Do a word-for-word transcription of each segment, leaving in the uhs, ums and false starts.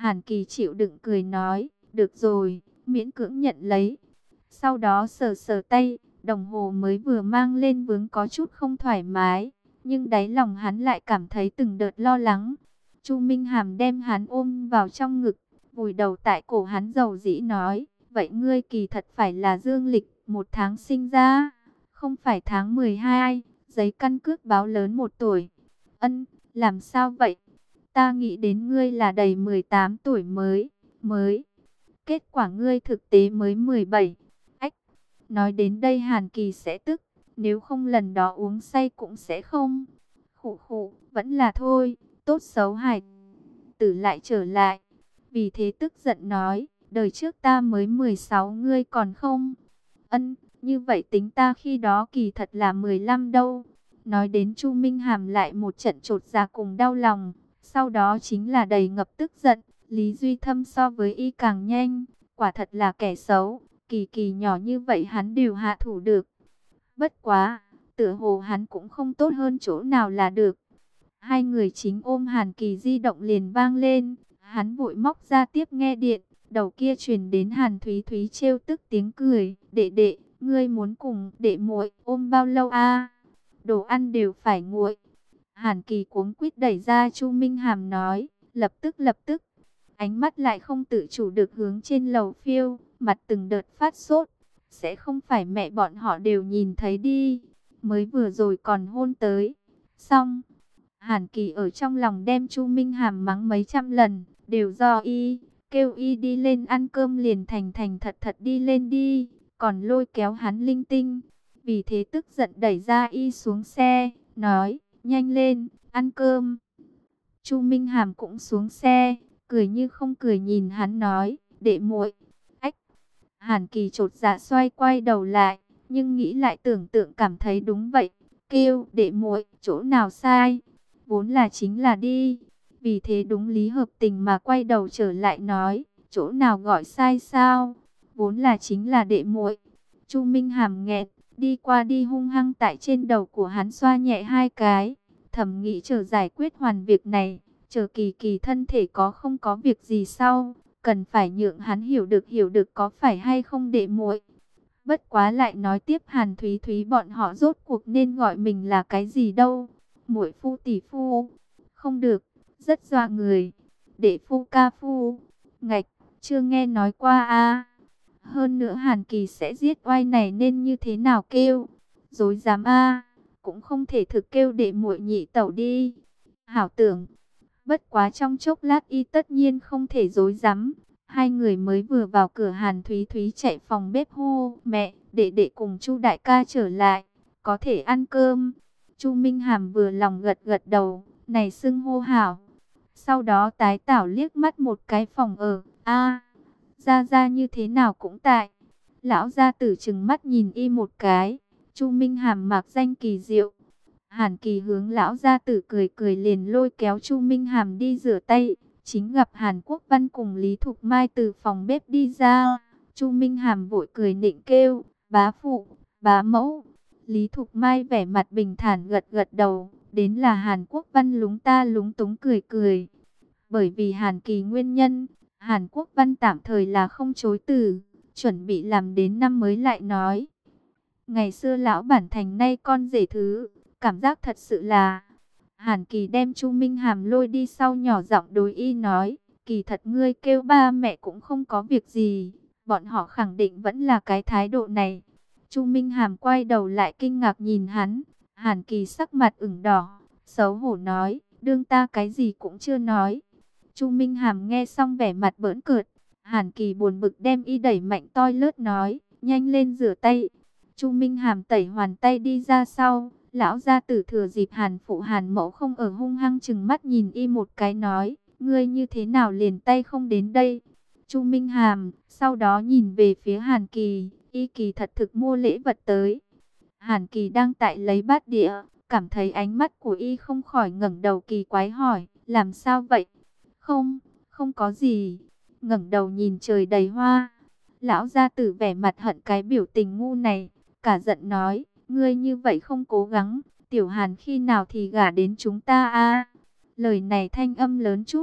Hàn Kỳ chịu đựng cười nói, được rồi, miễn cưỡng nhận lấy. Sau đó sờ sờ tay, đồng hồ mới vừa mang lên vướng có chút không thoải mái, nhưng đáy lòng hắn lại cảm thấy từng đợt lo lắng. Chu Minh Hàm đem hắn ôm vào trong ngực, vùi đầu tại cổ hắn dầu dĩ nói, vậy ngươi kỳ thật phải là dương lịch một tháng sinh ra, không phải tháng mười hai, giấy căn cước báo lớn một tuổi. Ân, làm sao vậy? Ta nghĩ đến ngươi là đầy mười tám tuổi mới, mới. Kết quả ngươi thực tế mới mười bảy. Ách, nói đến đây Hàn Kỳ sẽ tức, nếu không lần đó uống say cũng sẽ không. Khụ khụ, vẫn là thôi, tốt xấu hải tử lại trở lại. Vì thế tức giận nói, đời trước ta mới mười sáu ngươi còn không. Ân, như vậy tính ta khi đó kỳ thật là mười lăm đâu. Nói đến Chu Minh Hàm lại một trận chột dạ cùng đau lòng. Sau đó chính là đầy ngập tức giận. Lý Duy Thâm so với y càng nhanh. Quả thật là kẻ xấu. Kỳ kỳ nhỏ như vậy hắn đều hạ thủ được. Bất quá, tựa hồ hắn cũng không tốt hơn chỗ nào là được. Hai người chính ôm Hàn Kỳ di động liền vang lên. Hắn vội móc ra tiếp nghe điện. Đầu kia truyền đến Hàn Thúy Thúy trêu tức tiếng cười. Đệ đệ, ngươi muốn cùng đệ muội ôm bao lâu a? Đồ ăn đều phải nguội. Hàn Kỳ cuống quýt đẩy ra Chu Minh Hàm nói. Lập tức lập tức. Ánh mắt lại không tự chủ được hướng trên lầu phiêu. Mặt từng đợt phát sốt. Sẽ không phải mẹ bọn họ đều nhìn thấy đi. Mới vừa rồi còn hôn tới. Xong. Hàn Kỳ ở trong lòng đem Chu Minh Hàm mắng mấy trăm lần. Đều do y. Kêu y đi lên ăn cơm liền thành thành thật thật đi lên đi. Còn lôi kéo hắn linh tinh. Vì thế tức giận đẩy ra y xuống xe. Nói, nhanh lên, ăn cơm. Chu Minh Hàm cũng xuống xe. Cười như không cười nhìn hắn nói, đệ muội. Ách. Hàn Kỳ chột dạ xoay quay đầu lại. Nhưng nghĩ lại tưởng tượng cảm thấy đúng vậy. Kêu, đệ muội, chỗ nào sai? Vốn là chính là đi. Vì thế đúng lý hợp tình mà quay đầu trở lại nói, chỗ nào gọi sai sao? Vốn là chính là đệ muội. Chu Minh Hàm nghẹn, đi qua đi hung hăng tại trên đầu của hắn xoa nhẹ hai cái. Thầm nghĩ chờ giải quyết hoàn việc này, chờ Kỳ Kỳ thân thể có không có việc gì sau, cần phải nhượng hắn hiểu được hiểu được có phải hay không đệ muội. Bất quá lại nói tiếp Hàn Thúy Thúy bọn họ rốt cuộc nên gọi mình là cái gì đâu? Muội phu tỷ phu? Không được. Rất dọa người. Đệ phu ca phu. Ngạch, chưa nghe nói qua a. Hơn nữa Hàn Kỳ sẽ giết oai này nên như thế nào kêu? Dối dám a. Cũng không thể thực kêu đệ muội nhị tẩu đi. Hảo tưởng. Bất quá trong chốc lát y tất nhiên không thể dối dám. Hai người mới vừa vào cửa Hàn Thúy Thúy chạy phòng bếp hô. Mẹ, đệ đệ cùng Chu đại ca trở lại. Có thể ăn cơm. Chu Minh Hàm vừa lòng gật gật đầu. Này xưng hô hảo. Sau đó tái tảo liếc mắt một cái phòng ở. A, gia gia như thế nào cũng tại. Lão gia tử trừng mắt nhìn y một cái. Chu Minh Hàm mặc danh kỳ diệu. Hàn Kỳ hướng lão gia tử cười cười liền lôi kéo Chu Minh Hàm đi rửa tay. Chính gặp Hàn Quốc Văn cùng Lý Thục Mai từ phòng bếp đi ra. Chu Minh Hàm vội cười nịnh kêu, bá phụ, bá mẫu. Lý Thục Mai vẻ mặt bình thản gật gật đầu. Đến là Hàn Quốc Văn lúng ta lúng túng cười cười. Bởi vì Hàn Kỳ nguyên nhân, Hàn Quốc Văn tạm thời là không chối từ, chuẩn bị làm đến năm mới lại nói. Ngày xưa lão bản thành nay con rể thứ, cảm giác thật sự là... Hàn Kỳ đem Chu Minh Hàm lôi đi sau nhỏ giọng đối y nói, kỳ thật ngươi kêu ba mẹ cũng không có việc gì, bọn họ khẳng định vẫn là cái thái độ này. Chu Minh Hàm quay đầu lại kinh ngạc nhìn hắn, Hàn Kỳ sắc mặt ửng đỏ, xấu hổ nói, đương ta cái gì cũng chưa nói. Chu Minh Hàm nghe xong vẻ mặt bỡn cợt, Hàn Kỳ buồn bực đem y đẩy mạnh toi lướt nói, nhanh lên rửa tay. Chu Minh Hàm tẩy hoàn tay đi ra sau, lão gia tử thừa dịp Hàn phụ Hàn mẫu không ở hung hăng chừng mắt nhìn y một cái nói, ngươi như thế nào liền tay không đến đây. Chu Minh Hàm sau đó nhìn về phía Hàn Kỳ, y kỳ thật thực mua lễ vật tới. Hàn Kỳ đang tại lấy bát đĩa, cảm thấy ánh mắt của y không khỏi ngẩng đầu kỳ quái hỏi, làm sao vậy? Không, không có gì. Ngẩng đầu nhìn trời đầy hoa. Lão gia tử vẻ mặt hận cái biểu tình ngu này, cả giận nói, ngươi như vậy không cố gắng, tiểu Hàn khi nào thì gả đến chúng ta a? Lời này thanh âm lớn chút,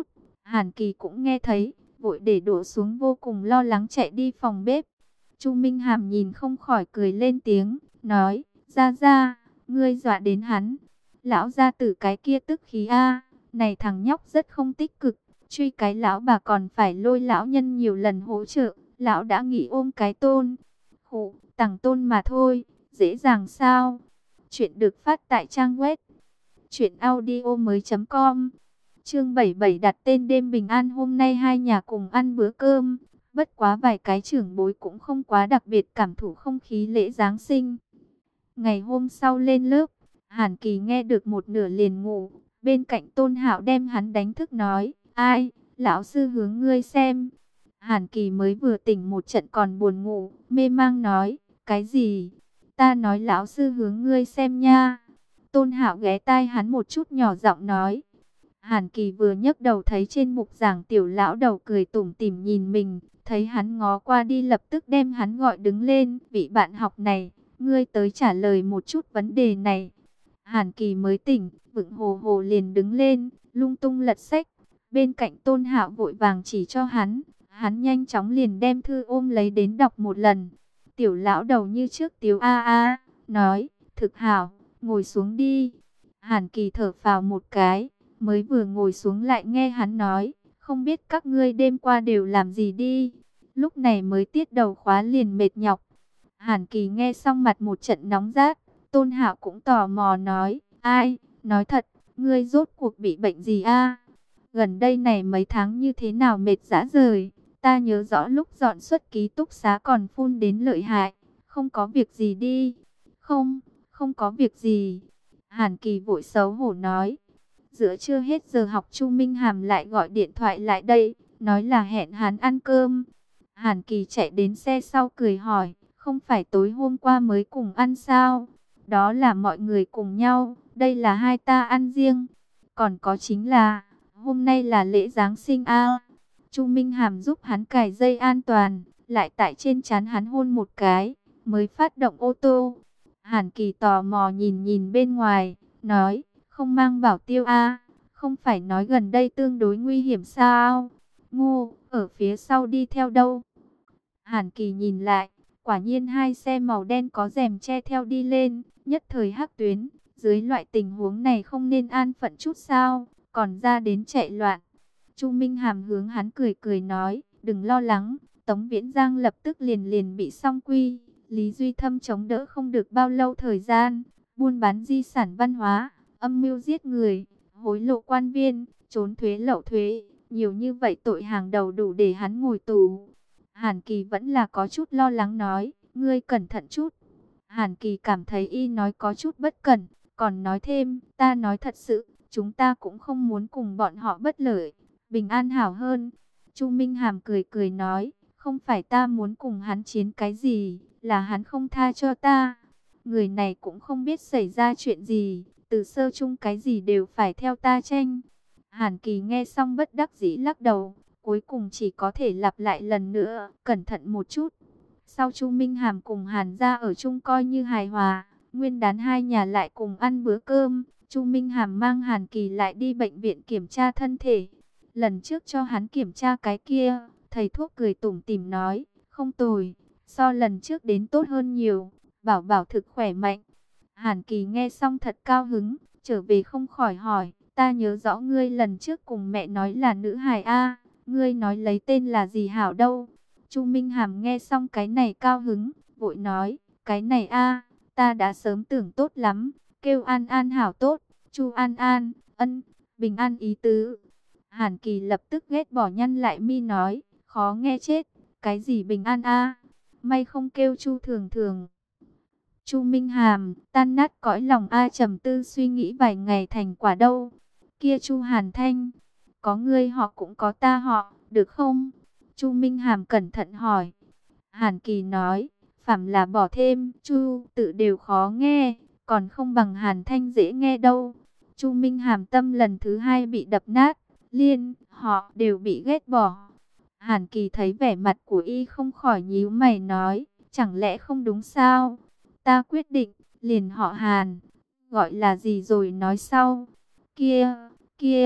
Hàn Kỳ cũng nghe thấy, vội để đổ xuống vô cùng lo lắng chạy đi phòng bếp. Chu Minh Hàm nhìn không khỏi cười lên tiếng, nói, ra ra, ngươi dọa đến hắn. Lão gia tử cái kia tức khí a, này thằng nhóc rất không tích cực, truy cái lão bà còn phải lôi lão nhân nhiều lần hỗ trợ, lão đã nghỉ ôm cái tôn. Khụ, tằng tôn mà thôi, dễ dàng sao? Chuyện được phát tại trang web truyện audio mới.com. Chương bảy mươi bảy đặt tên đêm bình an. Hôm nay hai nhà cùng ăn bữa cơm, bất quá vài cái trưởng bối cũng không quá đặc biệt cảm thụ không khí lễ Giáng sinh. Ngày hôm sau lên lớp, Hàn Kỳ nghe được một nửa liền ngủ, bên cạnh Tôn Hạo đem hắn đánh thức nói, ai, lão sư hướng ngươi xem. Hàn Kỳ mới vừa tỉnh một trận còn buồn ngủ, mê mang nói, cái gì? Ta nói lão sư hướng ngươi xem nha. Tôn Hạo ghé tai hắn một chút nhỏ giọng nói. Hàn Kỳ vừa nhấc đầu thấy trên mục giảng tiểu lão đầu cười tủm tỉm nhìn mình, thấy hắn ngó qua đi lập tức đem hắn gọi đứng lên, vị bạn học này, ngươi tới trả lời một chút vấn đề này. Hàn Kỳ mới tỉnh, vựng hồ hồ liền đứng lên, lung tung lật sách, bên cạnh Tôn Hạo vội vàng chỉ cho hắn, hắn nhanh chóng liền đem thư ôm lấy đến đọc một lần. Tiểu lão đầu như trước tiếu a a, nói, thực hảo, ngồi xuống đi. Hàn Kỳ thở phào một cái, mới vừa ngồi xuống lại nghe hắn nói, không biết các ngươi đêm qua đều làm gì đi. Lúc này mới tiết đầu khóa liền mệt nhọc. Hàn Kỳ nghe xong mặt một trận nóng rát, Tôn Hạo cũng tò mò nói, ai, nói thật, ngươi rốt cuộc bị bệnh gì a? Gần đây này mấy tháng như thế nào mệt rã rời, ta nhớ rõ lúc dọn xuất ký túc xá còn phun đến lợi hại, không có việc gì đi. Không, không có việc gì. Hàn Kỳ vội xấu hổ nói. Giữa trưa hết giờ học Chu Minh Hàm lại gọi điện thoại lại đây, nói là hẹn hắn ăn cơm. Hàn Kỳ chạy đến xe sau cười hỏi, không phải tối hôm qua mới cùng ăn sao? Đó là mọi người cùng nhau, đây là hai ta ăn riêng. Còn có chính là, hôm nay là lễ Giáng sinh a. Chu Minh Hàm giúp hắn cài dây an toàn, lại tại trên trán hắn hôn một cái, mới phát động ô tô. Hàn Kỳ tò mò nhìn nhìn bên ngoài, nói, không mang bảo tiêu a, không phải nói gần đây tương đối nguy hiểm sao? Ngô, ở phía sau đi theo đâu? Hàn Kỳ nhìn lại, quả nhiên hai xe màu đen có rèm che theo đi lên, nhất thời hắc tuyến, dưới loại tình huống này không nên an phận chút sao, còn ra đến chạy loạn. Chu Minh Hàm hướng hắn cười cười nói, đừng lo lắng, Tống Viễn Giang lập tức liền liền bị song quy, Lý Duy Thâm chống đỡ không được bao lâu thời gian, buôn bán di sản văn hóa, âm mưu giết người, hối lộ quan viên, trốn thuế lậu thuế, nhiều như vậy tội hàng đầu đủ để hắn ngồi tù. Hàn Kỳ vẫn là có chút lo lắng nói, ngươi cẩn thận chút. Hàn Kỳ cảm thấy y nói có chút bất cẩn, còn nói thêm, ta nói thật sự, chúng ta cũng không muốn cùng bọn họ bất lợi, bình an hảo hơn. Chu Minh Hàm cười cười nói, không phải ta muốn cùng hắn chiến cái gì, là hắn không tha cho ta. Người này cũng không biết xảy ra chuyện gì, từ sơ chung cái gì đều phải theo ta tranh. Hàn Kỳ nghe xong bất đắc dĩ lắc đầu, cuối cùng chỉ có thể lặp lại lần nữa, cẩn thận một chút. Sau Chu Minh Hàm cùng Hàn gia ở chung coi như hài hòa, nguyên đán hai nhà lại cùng ăn bữa cơm. Chu Minh Hàm mang Hàn Kỳ lại đi bệnh viện kiểm tra thân thể. Lần trước cho hắn kiểm tra cái kia, thầy thuốc cười tủm tỉm nói, không tồi, so lần trước đến tốt hơn nhiều, bảo bảo thực khỏe mạnh. Hàn Kỳ nghe xong thật cao hứng, trở về không khỏi hỏi, ta nhớ rõ ngươi lần trước cùng mẹ nói là nữ hài a, ngươi nói lấy tên là gì hảo đâu. Chu Minh Hàm nghe xong cái này cao hứng, vội nói, cái này a, ta đã sớm tưởng tốt lắm, kêu An An hảo tốt, Chu An An, ân, bình an ý tứ. Hàn Kỳ lập tức ghét bỏ nhăn lại mi nói, khó nghe chết, cái gì bình an a, may không kêu Chu Thường Thường. Chu Minh Hàm tan nát cõi lòng a, trầm tư suy nghĩ vài ngày thành quả đâu. Kia Chu Hàn Thanh, có ngươi họ cũng có ta họ, được không? Chu Minh Hàm cẩn thận hỏi. Hàn Kỳ nói, phàm là bỏ thêm Chu tự đều khó nghe, còn không bằng Hàn Thanh dễ nghe đâu. Chu Minh Hàm tâm lần thứ hai bị đập nát, liên họ đều bị ghét bỏ. Hàn Kỳ thấy vẻ mặt của y không khỏi nhíu mày nói, chẳng lẽ không đúng sao? Ta quyết định, liền họ Hàn, gọi là gì rồi nói sau. Kia, kia,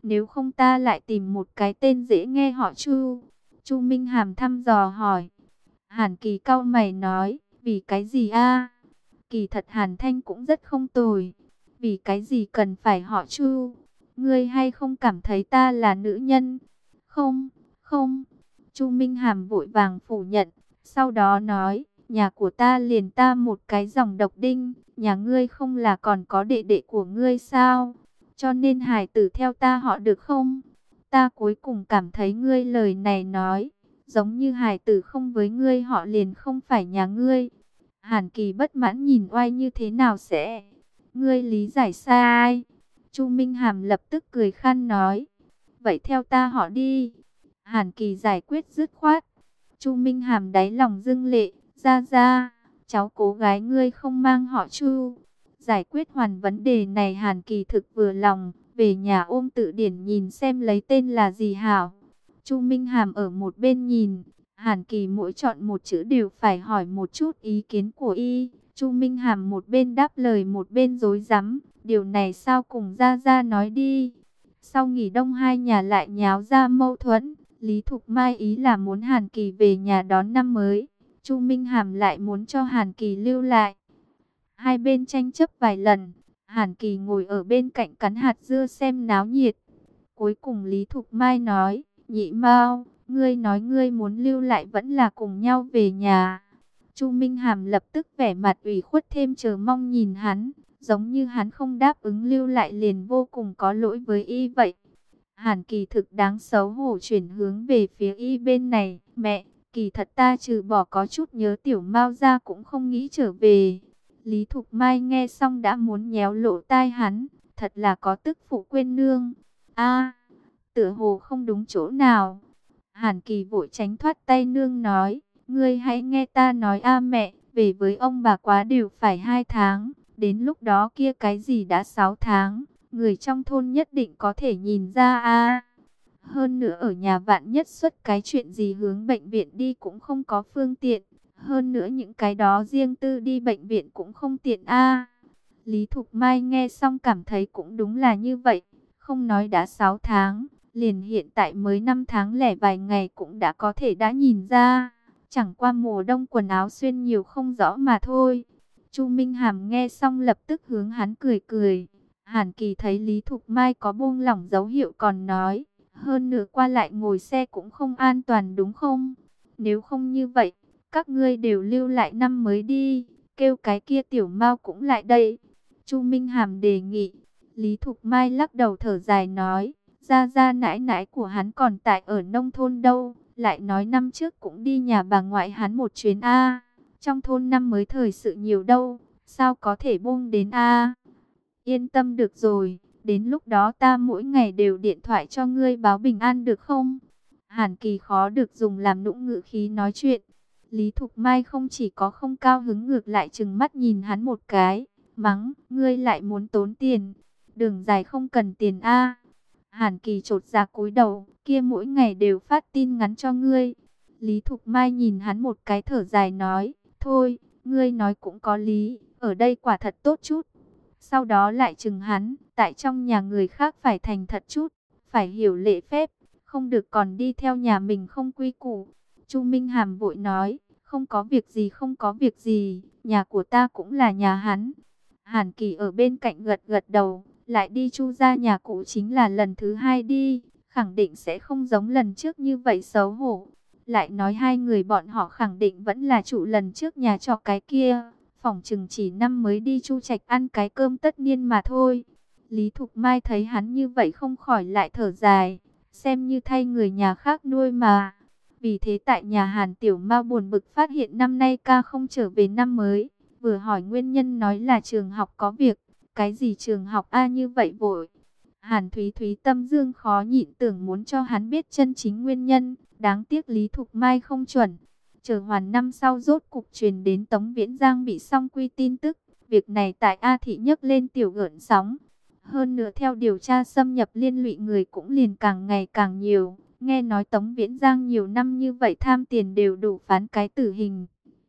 Nếu không ta lại tìm một cái tên dễ nghe họ Chu. Chu Minh Hàm thăm dò hỏi. Hàn Kỳ cau mày nói, vì cái gì a? Kỳ thật Hàn Thanh cũng rất không tồi. Vì cái gì cần phải họ Chu? Ngươi hay không cảm thấy ta là nữ nhân? Không, không. Chu Minh Hàm vội vàng phủ nhận. Sau đó nói, nhà của ta liền ta một cái dòng độc đinh. Nhà ngươi không là còn có đệ đệ của ngươi sao? Cho nên hài tử theo ta họ được không? Ta cuối cùng cảm thấy ngươi lời này nói, giống như hài tử không với ngươi họ liền không phải nhà ngươi. Hàn Kỳ bất mãn nhìn oai như thế nào sẽ? Ngươi lý giải sai. Chu Minh Hàm lập tức cười khan nói. Vậy theo ta họ đi. Hàn Kỳ giải quyết dứt khoát. Chu Minh Hàm đáy lòng dưng lệ. Ra ra, cháu cố gái ngươi không mang họ Chu. Giải quyết hoàn vấn đề này Hàn Kỳ thực vừa lòng. Về nhà ôm tự điển nhìn xem lấy tên là gì hảo. Chu Minh Hàm ở một bên nhìn. Hàn Kỳ mỗi chọn một chữ đều phải hỏi một chút ý kiến của y. Chu Minh Hàm một bên đáp lời một bên rối rắm. Điều này sao cùng ra ra nói đi. Sau nghỉ đông hai nhà lại nháo ra mâu thuẫn. Lý Thục Mai ý là muốn Hàn Kỳ về nhà đón năm mới. Chu Minh Hàm lại muốn cho Hàn Kỳ lưu lại. Hai bên tranh chấp vài lần. Hàn Kỳ ngồi ở bên cạnh cắn hạt dưa xem náo nhiệt. Cuối cùng Lý Thục Mai nói, Nhị Mao, ngươi nói ngươi muốn lưu lại vẫn là cùng nhau về nhà. Chu Minh Hàm lập tức vẻ mặt ủy khuất thêm chờ mong nhìn hắn, giống như hắn không đáp ứng lưu lại liền vô cùng có lỗi với y vậy. Hàn Kỳ thực đáng xấu hổ chuyển hướng về phía y bên này, mẹ, kỳ thật ta trừ bỏ có chút nhớ Tiểu Mao ra cũng không nghĩ trở về. Lý Thục Mai nghe xong đã muốn nhéo lỗ tai hắn, thật là có tức phụ quên nương. A, tựa hồ không đúng chỗ nào. Hàn Kỳ vội tránh thoát tay nương nói, ngươi hãy nghe ta nói a mẹ, về với ông bà quá đều phải hai tháng, đến lúc đó kia cái gì đã sáu tháng, người trong thôn nhất định có thể nhìn ra a. Hơn nữa ở nhà vạn nhất xuất cái chuyện gì hướng bệnh viện đi cũng không có phương tiện. Hơn nữa những cái đó riêng tư đi bệnh viện cũng không tiện a. Lý Thục Mai nghe xong cảm thấy cũng đúng là như vậy. Không nói đã sáu tháng, liền hiện tại mới năm tháng lẻ vài ngày cũng đã có thể đã nhìn ra. Chẳng qua mùa đông quần áo xuyên nhiều không rõ mà thôi. Chu Minh Hàm nghe xong lập tức hướng hắn cười cười. Hàn Kỳ thấy Lý Thục Mai có buông lỏng dấu hiệu còn nói. Hơn nữa qua lại ngồi xe cũng không an toàn đúng không? Nếu không như vậy, các ngươi đều lưu lại năm mới đi. Kêu cái kia Tiểu Mao cũng lại đây. Chu Minh Hàm đề nghị. Lý Thục Mai lắc đầu thở dài nói. Gia gia nãi nãi của hắn còn tại ở nông thôn đâu. Lại nói năm trước cũng đi nhà bà ngoại hắn một chuyến a. Trong thôn năm mới thời sự nhiều đâu. Sao có thể buông đến a? Yên tâm được rồi. Đến lúc đó ta mỗi ngày đều điện thoại cho ngươi báo bình an được không? Hàn Kỳ khó được dùng làm nũng ngữ khí nói chuyện. Lý Thục Mai không chỉ có không cao hứng ngược lại trừng mắt nhìn hắn một cái. Mắng, ngươi lại muốn tốn tiền. Đường dài không cần tiền a. Hàn Kỳ chột dạ cúi đầu, kia mỗi ngày đều phát tin ngắn cho ngươi. Lý Thục Mai nhìn hắn một cái thở dài nói, thôi, ngươi nói cũng có lý, ở đây quả thật tốt chút. Sau đó lại chừng hắn, tại trong nhà người khác phải thành thật chút, phải hiểu lễ phép, không được còn đi theo nhà mình không quy củ. Chu Minh Hàm vội nói, không có việc gì không có việc gì, nhà của ta cũng là nhà hắn. Hàn Kỳ ở bên cạnh gật gật đầu, lại đi Chu ra nhà cũ chính là lần thứ hai đi, khẳng định sẽ không giống lần trước như vậy xấu hổ. Lại nói hai người bọn họ khẳng định vẫn là chủ lần trước nhà trọ cái kia. Phỏng chừng chỉ năm mới đi Chu Trạch ăn cái cơm tất niên mà thôi. Lý Thục Mai thấy hắn như vậy không khỏi lại thở dài. Xem như thay người nhà khác nuôi mà. Vì thế tại nhà Hàn Tiểu Mao buồn bực phát hiện năm nay ca không trở về năm mới. Vừa hỏi nguyên nhân nói là trường học có việc. Cái gì trường học a như vậy vội. Hàn Thúy Thúy tâm dương khó nhịn tưởng muốn cho hắn biết chân chính nguyên nhân. Đáng tiếc Lý Thục Mai không chuẩn. Chờ hoàn năm sau rốt cục truyền đến Tống Viễn Giang bị song quy tin tức. Việc này tại A Thị nhấc lên tiểu gợn sóng. Hơn nữa theo điều tra xâm nhập liên lụy người cũng liền càng ngày càng nhiều. Nghe nói Tống Viễn Giang nhiều năm như vậy tham tiền đều đủ phán cái tử hình.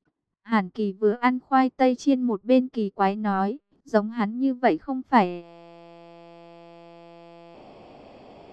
Hàn Kỳ vừa ăn khoai tây chiên một bên kỳ quái nói. Giống hắn như vậy không phải...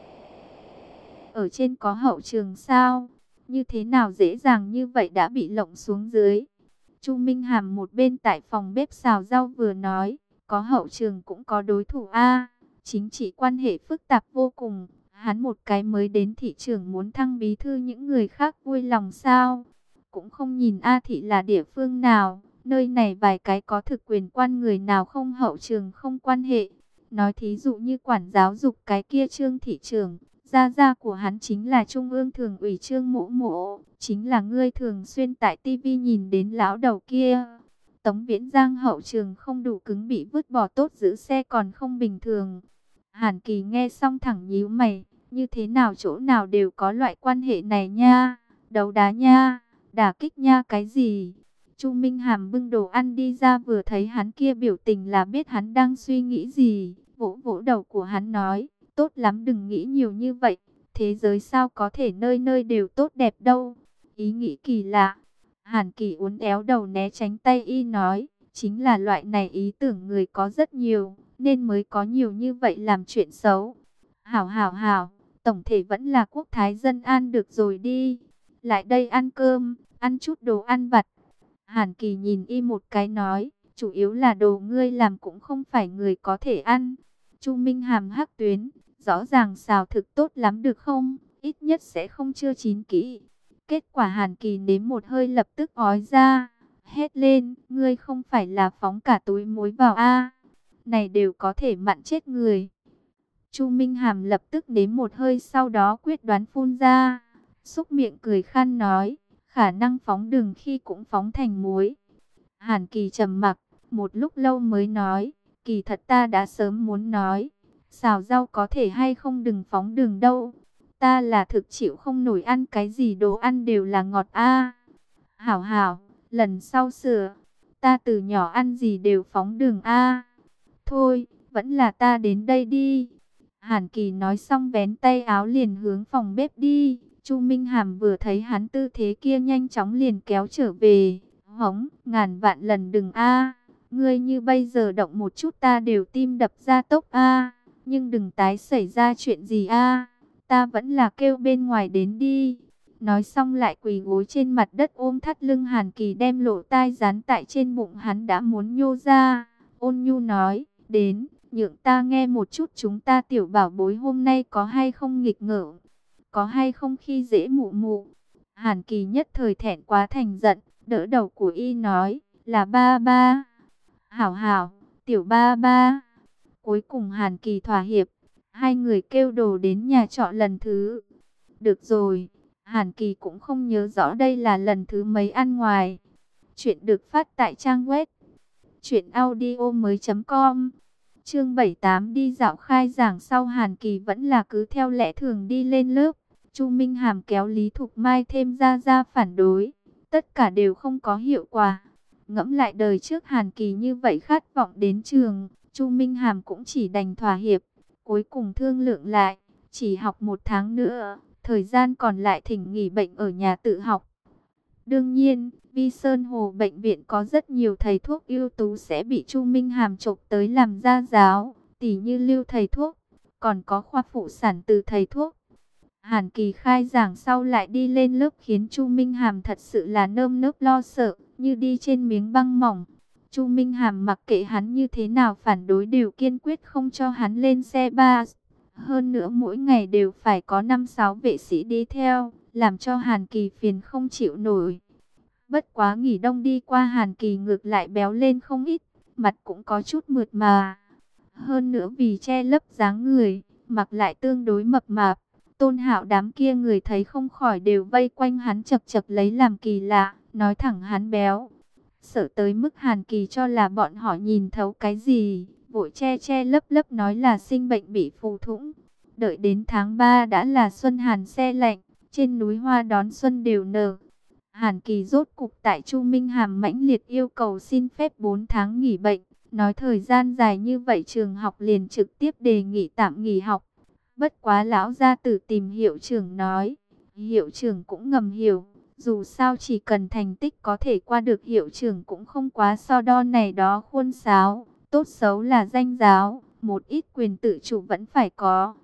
ở trên có hậu trường sao? Như thế nào dễ dàng như vậy đã bị lộng xuống dưới? Chu Minh Hàm một bên tại phòng bếp xào rau vừa nói, có hậu trường cũng có đối thủ a, chính trị quan hệ phức tạp vô cùng. Hắn một cái mới đến thị trường muốn thăng bí thư những người khác vui lòng sao? Cũng không nhìn A thị là địa phương nào, nơi này vài cái có thực quyền quan người nào không hậu trường không quan hệ. Nói thí dụ như quản giáo dục cái kia Trương thị trưởng, gia gia của hắn chính là Trung ương Thường ủy Trương Mỗ Mỗ, chính là ngươi thường xuyên tại tivi nhìn đến lão đầu kia. Tống Viễn Giang hậu trường không đủ cứng bị vứt bỏ tốt giữ xe còn không bình thường. Hàn Kỳ nghe xong thẳng nhíu mày, như thế nào chỗ nào đều có loại quan hệ này nha, đấu đá nha, đả kích nha cái gì. Chu Minh Hàm bưng đồ ăn đi ra vừa thấy hắn kia biểu tình là biết hắn đang suy nghĩ gì, vỗ vỗ đầu của hắn nói, tốt lắm đừng nghĩ nhiều như vậy, thế giới sao có thể nơi nơi đều tốt đẹp đâu, ý nghĩ kỳ lạ. Hàn Kỳ uốn éo đầu né tránh tay y nói, chính là loại này ý tưởng người có rất nhiều, nên mới có nhiều như vậy làm chuyện xấu. Hảo hảo hảo, tổng thể vẫn là quốc thái dân an được rồi đi. Lại đây ăn cơm, ăn chút đồ ăn vặt. Hàn Kỳ nhìn y một cái nói, chủ yếu là đồ ngươi làm cũng không phải người có thể ăn. Chu Minh Hàm hắc tuyến, rõ ràng xào thực tốt lắm được không? Ít nhất sẽ không chưa chín kỹ. Kết quả Hàn Kỳ nếm một hơi lập tức ói ra, hét lên, ngươi không phải là phóng cả túi muối vào a? Này đều có thể mặn chết người. Chu Minh Hàm lập tức nếm một hơi sau đó quyết đoán phun ra, xúc miệng cười khan nói, khả năng phóng đường khi cũng phóng thành muối. Hàn Kỳ trầm mặc, một lúc lâu mới nói, kỳ thật ta đã sớm muốn nói, xào rau có thể hay không đừng phóng đường đâu. Ta là thực chịu không nổi ăn cái gì đồ ăn đều là ngọt a. Hảo hảo, lần sau sửa, ta từ nhỏ ăn gì đều phóng đường a. Thôi, vẫn là ta đến đây đi. Hàn Kỳ nói xong vén tay áo liền hướng phòng bếp đi. Chu Minh Hàm vừa thấy hắn tư thế kia nhanh chóng liền kéo trở về. Hống, ngàn vạn lần đừng a. Ngươi như bây giờ động một chút ta đều tim đập ra tốc a. Nhưng đừng tái xảy ra chuyện gì a. Ta vẫn là kêu bên ngoài đến đi. Nói xong lại quỳ gối trên mặt đất ôm thắt lưng Hàn Kỳ đem lỗ tai dán tại trên bụng hắn đã muốn nhô ra. Ôn nhu nói, đến, nhượng ta nghe một chút chúng ta tiểu bảo bối hôm nay có hay không nghịch ngợm, có hay không khi dễ mụ mụ. Hàn Kỳ nhất thời thẹn quá thành giận, đỡ đầu của y nói, là ba ba. Hảo hảo, tiểu ba ba. Cuối cùng Hàn Kỳ thỏa hiệp, hai người kêu đồ đến nhà trọ lần thứ. Được rồi, Hàn Kỳ cũng không nhớ rõ đây là lần thứ mấy ăn ngoài. Chuyện được phát tại trang web truyện audio mới chấm com. Chương bảy tám đi dạo khai giảng sau Hàn Kỳ vẫn là cứ theo lẽ thường đi lên lớp. Chu Minh Hàm kéo Lý Thục Mai thêm ra ra phản đối. Tất cả đều không có hiệu quả. Ngẫm lại đời trước Hàn Kỳ như vậy khát vọng đến trường, Chu Minh Hàm cũng chỉ đành thỏa hiệp. Cuối cùng thương lượng lại, chỉ học một tháng nữa, thời gian còn lại thỉnh nghỉ bệnh ở nhà tự học. Đương nhiên, Vi Sơn Hồ bệnh viện có rất nhiều thầy thuốc ưu tú sẽ bị Chu Minh Hàm chộp tới làm gia giáo, tỉ như Lưu thầy thuốc, còn có khoa phụ sản từ thầy thuốc. Hàn Kỳ khai giảng sau lại đi lên lớp khiến Chu Minh Hàm thật sự là nơm nớp lo sợ, như đi trên miếng băng mỏng. Chu Minh Hàm mặc kệ hắn như thế nào phản đối đều kiên quyết không cho hắn lên xe bus. Hơn nữa mỗi ngày đều phải có năm sáu vệ sĩ đi theo, làm cho Hàn Kỳ phiền không chịu nổi. Bất quá nghỉ đông đi qua Hàn Kỳ ngược lại béo lên không ít, mặt cũng có chút mượt mà. Hơn nữa vì che lấp dáng người, mặc lại tương đối mập mạp. Tôn Hạo đám kia người thấy không khỏi đều vây quanh hắn chật chật lấy làm kỳ lạ, nói thẳng hắn béo. Sợ tới mức Hàn Kỳ cho là bọn họ nhìn thấu cái gì, vội che che lấp lấp nói là sinh bệnh bị phù thủng. Đợi đến tháng ba đã là xuân hàn se lạnh, trên núi hoa đón xuân đều nở. Hàn Kỳ rốt cục tại Chu Minh Hàm mãnh liệt yêu cầu xin phép bốn tháng nghỉ bệnh, nói thời gian dài như vậy trường học liền trực tiếp đề nghị tạm nghỉ học. Bất quá lão gia tử tìm hiệu trưởng nói, hiệu trưởng cũng ngầm hiểu, dù sao chỉ cần thành tích có thể qua được hiệu trưởng cũng không quá so đo này đó khuôn sáo, tốt xấu là danh giáo, một ít quyền tự chủ vẫn phải có.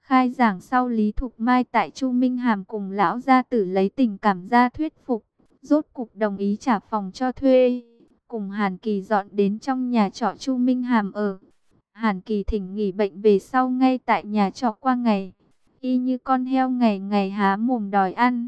Khai giảng sau, Lý Thục Mai tại Chu Minh Hàm cùng lão gia tử lấy tình cảm ra thuyết phục, rốt cục đồng ý trả phòng cho thuê, cùng Hàn Kỳ dọn đến trong nhà trọ Chu Minh Hàm ở. Hàn Kỳ thỉnh nghỉ bệnh về sau ngay tại nhà trọ qua ngày, y như con heo ngày ngày há mồm đòi ăn.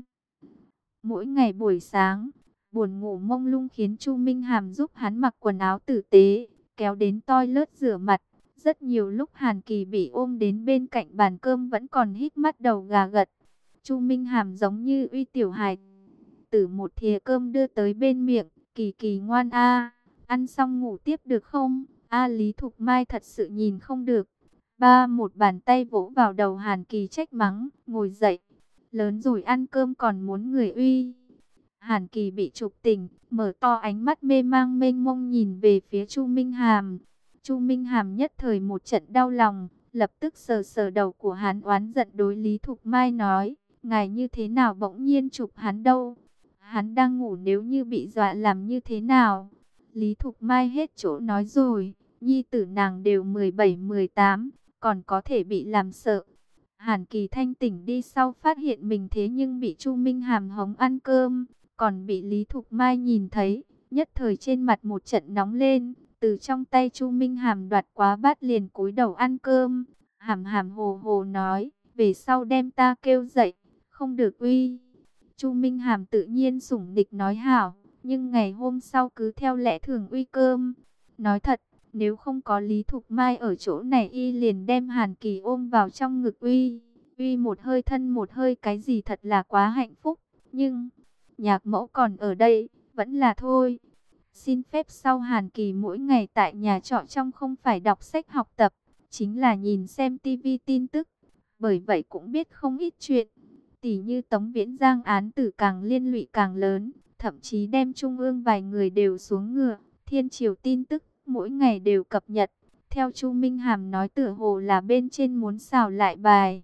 Mỗi ngày buổi sáng, buồn ngủ mông lung khiến Chu Minh Hàm giúp hắn mặc quần áo tử tế, kéo đến toilet rửa mặt. Rất nhiều lúc Hàn Kỳ bị ôm đến bên cạnh bàn cơm vẫn còn hít mắt đầu gà gật. Chu Minh Hàm giống như uy tiểu hài tử, một thìa cơm đưa tới bên miệng. Kỳ Kỳ ngoan a, ăn xong ngủ tiếp được không? A Lý Thục Mai thật sự nhìn không được. Ba một bàn tay vỗ vào đầu Hàn Kỳ trách mắng, ngồi dậy. Lớn rồi ăn cơm còn muốn người uy. Hàn Kỳ bị chụp tỉnh, mở to ánh mắt mê mang mênh mông nhìn về phía Chu Minh Hàm. Chu Minh Hàm nhất thời một trận đau lòng, lập tức sờ sờ đầu của hắn, oán giận đối Lý Thục Mai nói, ngài như thế nào bỗng nhiên chụp hắn đâu? Hắn đang ngủ, nếu như bị dọa làm như thế nào? Lý Thục Mai hết chỗ nói rồi, nhi tử nàng đều mười bảy mười tám, còn có thể bị làm sợ. Hàn Kỳ thanh tỉnh đi sau phát hiện mình thế nhưng bị Chu Minh Hàm hống ăn cơm, còn bị Lý Thục Mai nhìn thấy, nhất thời trên mặt một trận nóng lên, từ trong tay Chu Minh Hàm đoạt quá bát liền cúi đầu ăn cơm. Hàm Hàm hồ hồ nói, về sau đem ta kêu dậy, không được uy. Chu Minh Hàm tự nhiên sủng nịch nói hảo, nhưng ngày hôm sau cứ theo lẽ thường uy cơm. Nói thật, nếu không có Lý Thục Mai ở chỗ này, y liền đem Hàn Kỳ ôm vào trong ngực uy. Uy một hơi thân một hơi cái gì thật là quá hạnh phúc. Nhưng, nhạc mẫu còn ở đây, vẫn là thôi. Xin phép sau Hàn Kỳ mỗi ngày tại nhà trọ trong không phải đọc sách học tập, chính là nhìn xem tivi tin tức. Bởi vậy cũng biết không ít chuyện. Tỷ như Tống Viễn Giang án tử càng liên lụy càng lớn, thậm chí đem trung ương vài người đều xuống ngựa. Thiên Triều tin tức mỗi ngày đều cập nhật. Theo Chu Minh Hàm nói, tựa hồ là bên trên muốn xào lại bài.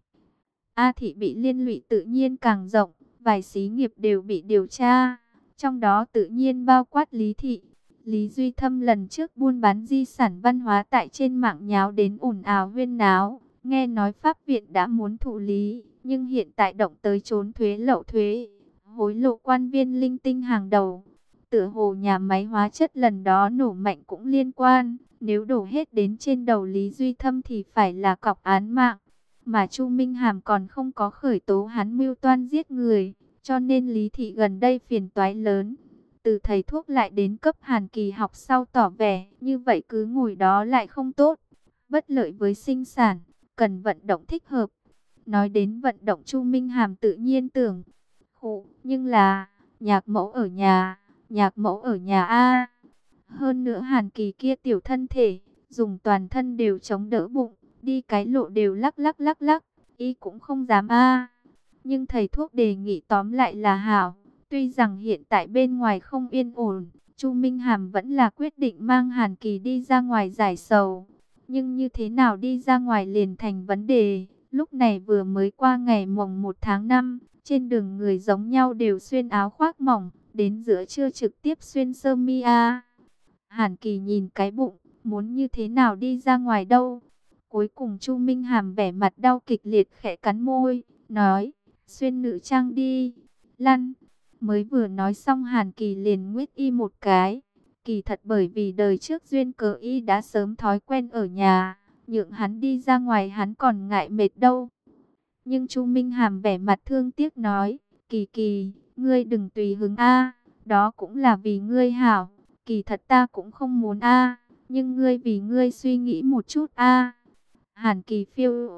A Thị bị liên lụy tự nhiên càng rộng, vài xí nghiệp đều bị điều tra. Trong đó tự nhiên bao quát Lý Thị. Lý Duy Thâm lần trước buôn bán di sản văn hóa tại trên mạng nháo đến ồn ào huyên náo. Nghe nói pháp viện đã muốn thụ lý, nhưng hiện tại động tới trốn thuế lậu thuế, hối lộ quan viên linh tinh hàng đầu. Tựa hồ nhà máy hóa chất lần đó nổ mạnh cũng liên quan. Nếu đổ hết đến trên đầu Lý Duy Thâm thì phải là cọc án mạng. Mà Chu Minh Hàm còn không có khởi tố hắn mưu toan giết người, cho nên Lý Thị gần đây phiền toái lớn. Từ thầy thuốc lại đến cấp Hàn Kỳ học sau tỏ vẻ như vậy cứ ngồi đó lại không tốt, bất lợi với sinh sản, cần vận động thích hợp. Nói đến vận động, Chu Minh Hàm tự nhiên tưởng, khổ, nhưng là nhạc mẫu ở nhà, nhạc mẫu ở nhà a. Hơn nữa Hàn Kỳ kia tiểu thân thể, dùng toàn thân đều chống đỡ bụng, đi cái lộ đều lắc lắc lắc lắc, y cũng không dám a. Nhưng thầy thuốc đề nghị tóm lại là hảo. Tuy rằng hiện tại bên ngoài không yên ổn, Chu Minh Hàm vẫn là quyết định mang Hàn Kỳ đi ra ngoài giải sầu. Nhưng như thế nào đi ra ngoài liền thành vấn đề. Lúc này vừa mới qua ngày mồng một tháng năm, trên đường người giống nhau đều xuyên áo khoác mỏng, đến giữa trưa trực tiếp xuyên sơ mi a. Hàn Kỳ nhìn cái bụng, muốn như thế nào đi ra ngoài đâu. Cuối cùng Chu Minh Hàm vẻ mặt đau kịch liệt khẽ cắn môi, nói, xuyên nữ trang đi, lăn. Mới vừa nói xong Hàn Kỳ liền nguyết y một cái. Kỳ thật bởi vì đời trước duyên cớ y đã sớm thói quen ở nhà, nhượng hắn đi ra ngoài hắn còn ngại mệt đâu. Nhưng Chu Minh Hàm vẻ mặt thương tiếc nói, Kỳ Kỳ, ngươi đừng tùy hứng a, đó cũng là vì ngươi hảo. Kỳ thật ta cũng không muốn a, nhưng ngươi vì ngươi suy nghĩ một chút a. Hàn Kỳ phiêu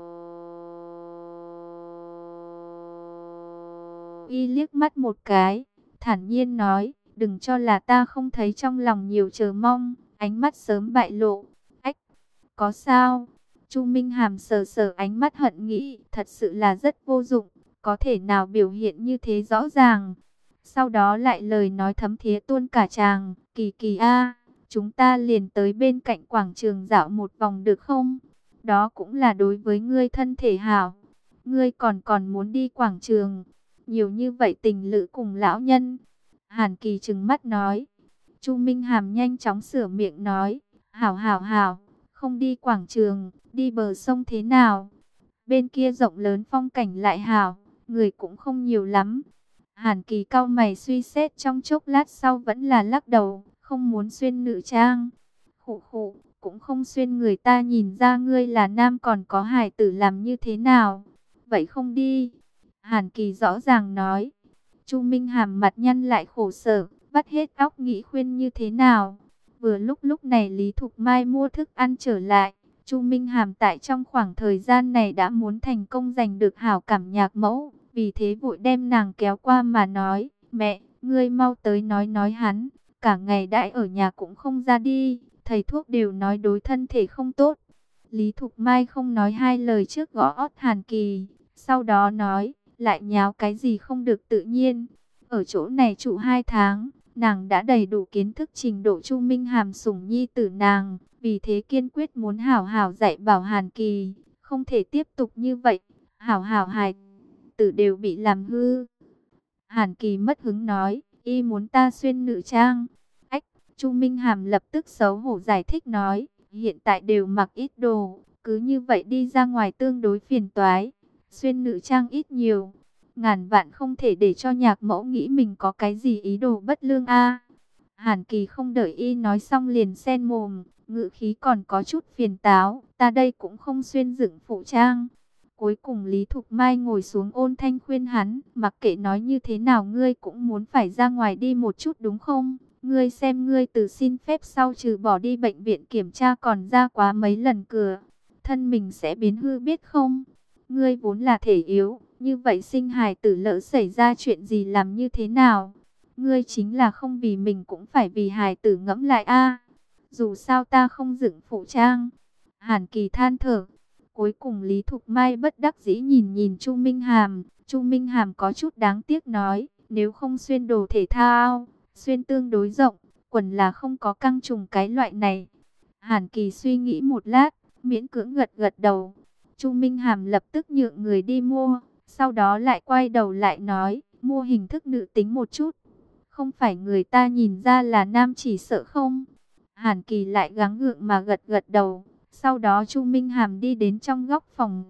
y liếc mắt một cái, thản nhiên nói, đừng cho là ta không thấy trong lòng nhiều chờ mong. Ánh mắt sớm bại lộ. Ách, có sao? Chu Minh Hàm sờ sờ ánh mắt hận nghĩ, thật sự là rất vô dụng, có thể nào biểu hiện như thế rõ ràng. Sau đó lại lời nói thấm thía tuôn cả tràng, Kỳ Kỳ a, chúng ta liền tới bên cạnh quảng trường dạo một vòng được không? Đó cũng là đối với ngươi thân thể hảo. Ngươi còn còn muốn đi quảng trường, nhiều như vậy tình lữ cùng lão nhân. Hàn Kỳ trừng mắt nói. Chu Minh Hàm nhanh chóng sửa miệng nói, hảo hảo hảo, không đi quảng trường, đi bờ sông thế nào? bên kia rộng lớn phong cảnh lại hảo, người cũng không nhiều lắm. Hàn Kỳ cau mày suy xét trong chốc lát sau vẫn là lắc đầu, không muốn xuyên nữ trang. Khụ khụ, cũng không xuyên người ta nhìn ra ngươi là nam còn có hài tử làm như thế nào. Vậy không đi. Hàn Kỳ rõ ràng nói. Chu Minh Hàm mặt nhăn lại khổ sở, vắt hết óc nghĩ khuyên như thế nào. Vừa lúc lúc này Lý Thục Mai mua thức ăn trở lại. Chu Minh Hàm tại trong khoảng thời gian này đã muốn thành công giành được hảo cảm Nhạc Mẫu. Vì thế vội đem nàng kéo qua mà nói, mẹ, ngươi mau tới nói nói hắn. Cả ngày đãi ở nhà cũng không ra đi, thầy thuốc đều nói đối thân thể không tốt. Lý Thục Mai không nói hai lời trước gõ ót Hàn Kỳ. Sau đó nói, lại nháo cái gì không được tự nhiên. Ở chỗ này trụ hai tháng, nàng đã đầy đủ kiến thức trình độ Chu Minh Hàm sủng nhi tử nàng. Vì thế kiên quyết muốn hảo hảo dạy bảo Hàn Kỳ, không thể tiếp tục như vậy. Hảo hảo hài tử đều bị làm hư. Hàn Kỳ mất hứng nói, y muốn ta xuyên nữ trang. Ách, Chu Minh Hàm lập tức xấu hổ giải thích nói, hiện tại đều mặc ít đồ, cứ như vậy đi ra ngoài tương đối phiền toái. Xuyên nữ trang ít nhiều, ngàn vạn không thể để cho Nhạc Mẫu nghĩ mình có cái gì ý đồ bất lương a. Hàn Kỳ không đợi y nói xong liền xen mồm, ngữ khí còn có chút phiền táo, ta đây cũng không xuyên dựng phụ trang. Cuối cùng Lý Thục Mai ngồi xuống ôn thanh khuyên hắn, mặc kệ nói như thế nào ngươi cũng muốn phải ra ngoài đi một chút đúng không? Ngươi xem ngươi từ xin phép sau trừ bỏ đi bệnh viện kiểm tra còn ra quá mấy lần cửa, thân mình sẽ biến hư biết không? Ngươi vốn là thể yếu, như vậy sinh hài tử lỡ xảy ra chuyện gì làm như thế nào? Ngươi chính là không vì mình cũng phải vì hài tử ngẫm lại a. Dù sao ta không dựng phụ trang. Hàn Kỳ than thở. Cuối cùng Lý Thục Mai bất đắc dĩ nhìn nhìn Chu Minh Hàm. Chu Minh Hàm có chút đáng tiếc nói, nếu không xuyên đồ thể thao, xuyên tương đối rộng, quần là không có căng trùng cái loại này. Hàn Kỳ suy nghĩ một lát, miễn cưỡng gật gật đầu. Chu Minh Hàm lập tức nhượng người đi mua, sau đó lại quay đầu lại nói, mua hình thức nữ tính một chút. Không phải người ta nhìn ra là nam chỉ sợ không? Hàn Kỳ lại gắng gượng mà gật gật đầu. Sau đó Chu Minh Hàm đi đến trong góc phòng.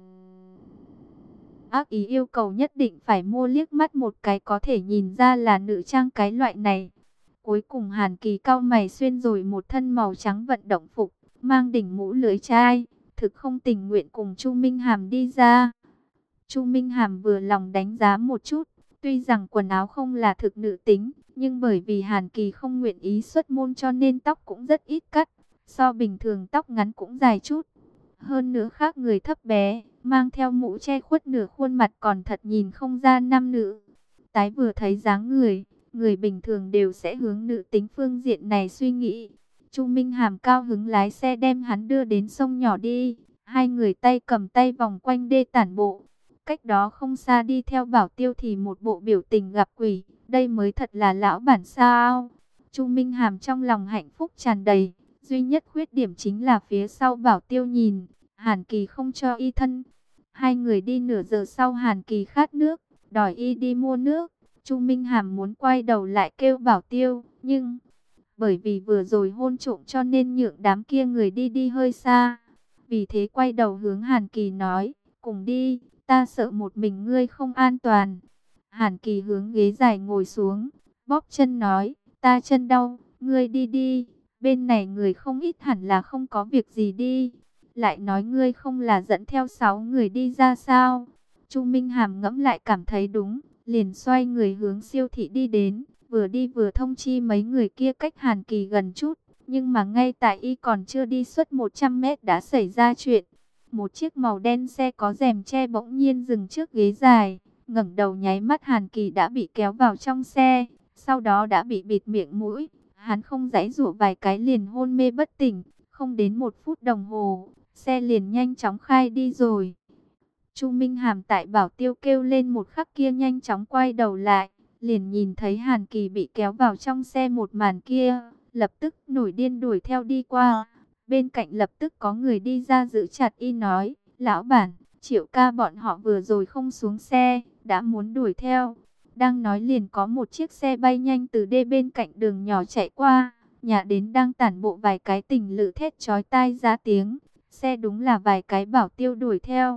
Ác ý yêu cầu nhất định phải mua liếc mắt một cái có thể nhìn ra là nữ trang cái loại này. Cuối cùng Hàn Kỳ cau mày xuyên rồi một thân màu trắng vận động phục, mang đỉnh mũ lưỡi chai, thực không tình nguyện cùng Chu Minh Hàm đi ra. Chu Minh Hàm vừa lòng đánh giá một chút, tuy rằng quần áo không là thực nữ tính, nhưng bởi vì Hàn Kỳ không nguyện ý xuất môn cho nên tóc cũng rất ít cắt. So bình thường tóc ngắn cũng dài chút. Hơn nữa khác người thấp bé, mang theo mũ che khuất nửa khuôn mặt còn thật nhìn không ra nam nữ. Tái vừa thấy dáng người, người bình thường đều sẽ hướng nữ tính phương diện này suy nghĩ. Chu Minh Hàm cao hứng lái xe đem hắn đưa đến sông nhỏ đi. Hai người tay cầm tay vòng quanh đê tản bộ. Cách đó không xa đi theo Bảo Tiêu thì một bộ biểu tình gặp quỷ. Đây mới thật là lão bản sao. Chu Minh Hàm trong lòng hạnh phúc tràn đầy. Duy nhất khuyết điểm chính là phía sau Bảo Tiêu nhìn, Hàn Kỳ không cho y thân. Hai người đi nửa giờ sau Hàn Kỳ khát nước, đòi y đi mua nước. Chu Minh Hàm muốn quay đầu lại kêu Bảo Tiêu, nhưng bởi vì vừa rồi hôn trộm cho nên nhượng đám kia người đi đi hơi xa. Vì thế quay đầu hướng Hàn Kỳ nói, cùng đi, ta sợ một mình ngươi không an toàn. Hàn Kỳ hướng ghế dài ngồi xuống, bóp chân nói, ta chân đau, ngươi đi đi. Bên này người không ít hẳn là không có việc gì đi. Lại nói ngươi không là dẫn theo sáu người đi ra sao? Chu Minh Hàm ngẫm lại cảm thấy đúng, liền xoay người hướng siêu thị đi đến, vừa đi vừa thông chi mấy người kia cách Hàn Kỳ gần chút. Nhưng mà ngay tại y còn chưa đi suốt một trăm mét đã xảy ra chuyện. Một chiếc màu đen xe có rèm che bỗng nhiên dừng trước ghế dài, ngẩng đầu nháy mắt Hàn Kỳ đã bị kéo vào trong xe, sau đó đã bị bịt miệng mũi. Hắn không giãy giụa vài cái liền hôn mê bất tỉnh, không đến một phút đồng hồ, xe liền nhanh chóng khai đi rồi. Chu Minh Hàm tại Bảo Tiêu kêu lên một khắc kia nhanh chóng quay đầu lại, liền nhìn thấy Hàn Kỳ bị kéo vào trong xe một màn kia, lập tức nổi điên đuổi theo đi qua. Bên cạnh lập tức có người đi ra giữ chặt y nói, lão bản, Triệu ca bọn họ vừa rồi không xuống xe, đã muốn đuổi theo. Đang nói liền có một chiếc xe bay nhanh từ đê bên cạnh đường nhỏ chạy qua, nhà đến đang tản bộ vài cái tình lự thét chói tai ra tiếng, xe đúng là vài cái Bảo Tiêu đuổi theo.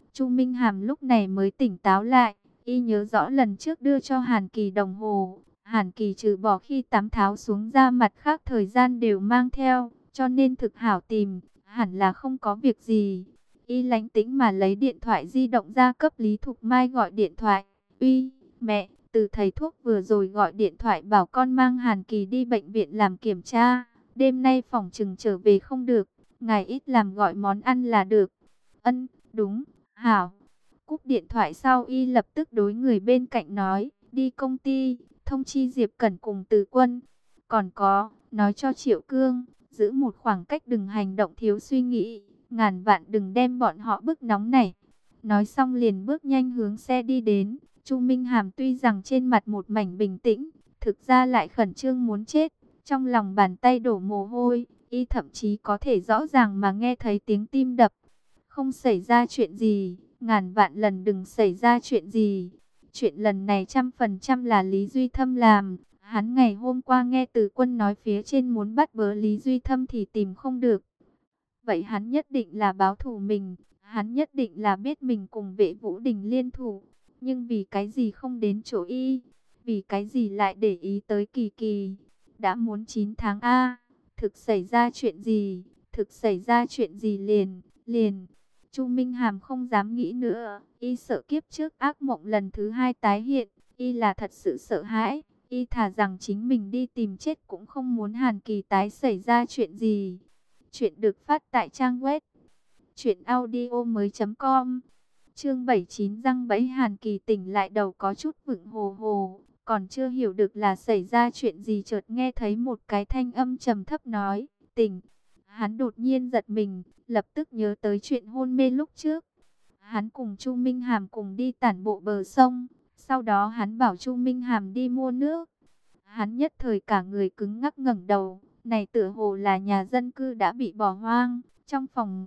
Chu Minh Hàm lúc này mới tỉnh táo lại. Y nhớ rõ lần trước đưa cho Hàn Kỳ đồng hồ. Hàn Kỳ trừ bỏ khi tắm tháo xuống ra, mặt khác thời gian đều mang theo, cho nên thực hảo tìm, hẳn là không có việc gì. Y lánh tĩnh mà lấy điện thoại di động ra cấp Lý Thục Mai gọi điện thoại. Uy, mẹ, từ thầy thuốc vừa rồi gọi điện thoại bảo con mang Hàn Kỳ đi bệnh viện làm kiểm tra. Đêm nay phòng chừng trở về không được, ngài ít làm gọi món ăn là được. Ân, đúng, hảo. Cúp điện thoại sau Y lập tức đối người bên cạnh nói, đi công ty, thông chi Diệp Cẩn cùng Từ Quân. Còn có, nói cho Triệu Cương, giữ một khoảng cách, đừng hành động thiếu suy nghĩ, ngàn vạn đừng đem bọn họ bức nóng này. Nói xong liền bước nhanh hướng xe đi đến. Chu Minh Hàm tuy rằng trên mặt một mảnh bình tĩnh, thực ra lại khẩn trương muốn chết. Trong lòng bàn tay đổ mồ hôi, Y thậm chí có thể rõ ràng mà nghe thấy tiếng tim đập. Không xảy ra chuyện gì, ngàn vạn lần đừng xảy ra chuyện gì. Chuyện lần này trăm phần trăm là Lý Duy Thâm làm. Hắn ngày hôm qua nghe Từ Quân nói phía trên muốn bắt bớ Lý Duy Thâm thì tìm không được. Vậy hắn nhất định là báo thù mình. Hắn nhất định là biết mình cùng Vệ Vũ Đình liên thủ. Nhưng vì cái gì không đến chỗ Y? Vì cái gì lại để ý tới Kỳ Kỳ? Đã muốn chín tháng A. Thực xảy ra chuyện gì? Thực xảy ra chuyện gì liền? Liền. Chu Minh Hàm không dám nghĩ nữa. Y sợ kiếp trước ác mộng lần thứ hai tái hiện. Y là thật sự sợ hãi. Y thà rằng chính mình đi tìm chết cũng không muốn Hàn Kỳ tái xảy ra chuyện gì. Chuyện được phát tại trang web truyện audio mới chấm com. Chương bảy mươi chín răng bẫy. Hàn Kỳ tỉnh lại đầu có chút vựng hồ hồ, còn chưa hiểu được là xảy ra chuyện gì, chợt nghe thấy một cái thanh âm trầm thấp nói, tỉnh. Hắn đột nhiên giật mình, lập tức nhớ tới chuyện hôn mê lúc trước. Hắn cùng Chu Minh Hàm cùng đi tản bộ bờ sông, sau đó hắn bảo Chu Minh Hàm đi mua nước. Hắn nhất thời cả người cứng ngắc ngẩng đầu, này tựa hồ là nhà dân cư đã bị bỏ hoang, trong phòng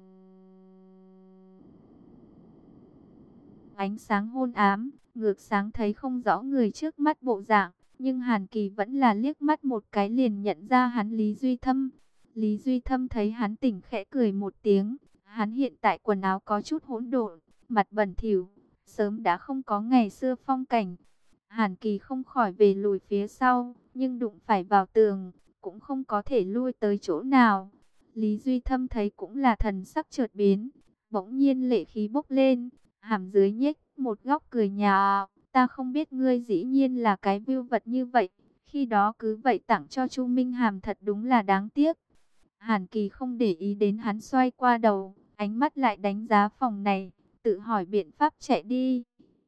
ánh sáng hôn ám, ngược sáng thấy không rõ người trước mắt bộ dạng, nhưng Hàn Kỳ vẫn là liếc mắt một cái liền nhận ra hắn Lý Duy Thâm. Lý Duy Thâm thấy hắn tỉnh khẽ cười một tiếng, hắn hiện tại quần áo có chút hỗn độn, mặt bẩn thỉu, sớm đã không có ngày xưa phong cảnh. Hàn Kỳ không khỏi về lùi phía sau, nhưng đụng phải vào tường, cũng không có thể lui tới chỗ nào. Lý Duy Thâm thấy cũng là thần sắc chợt biến, bỗng nhiên lệ khí bốc lên, hàm dưới nhếch một góc cười nhạo, ta không biết ngươi dĩ nhiên là cái vưu vật như vậy, khi đó cứ vậy tặng cho Chu Minh Hàm thật đúng là đáng tiếc. Hàn Kỳ không để ý đến hắn, xoay qua đầu, ánh mắt lại đánh giá phòng này, tự hỏi biện pháp chạy đi.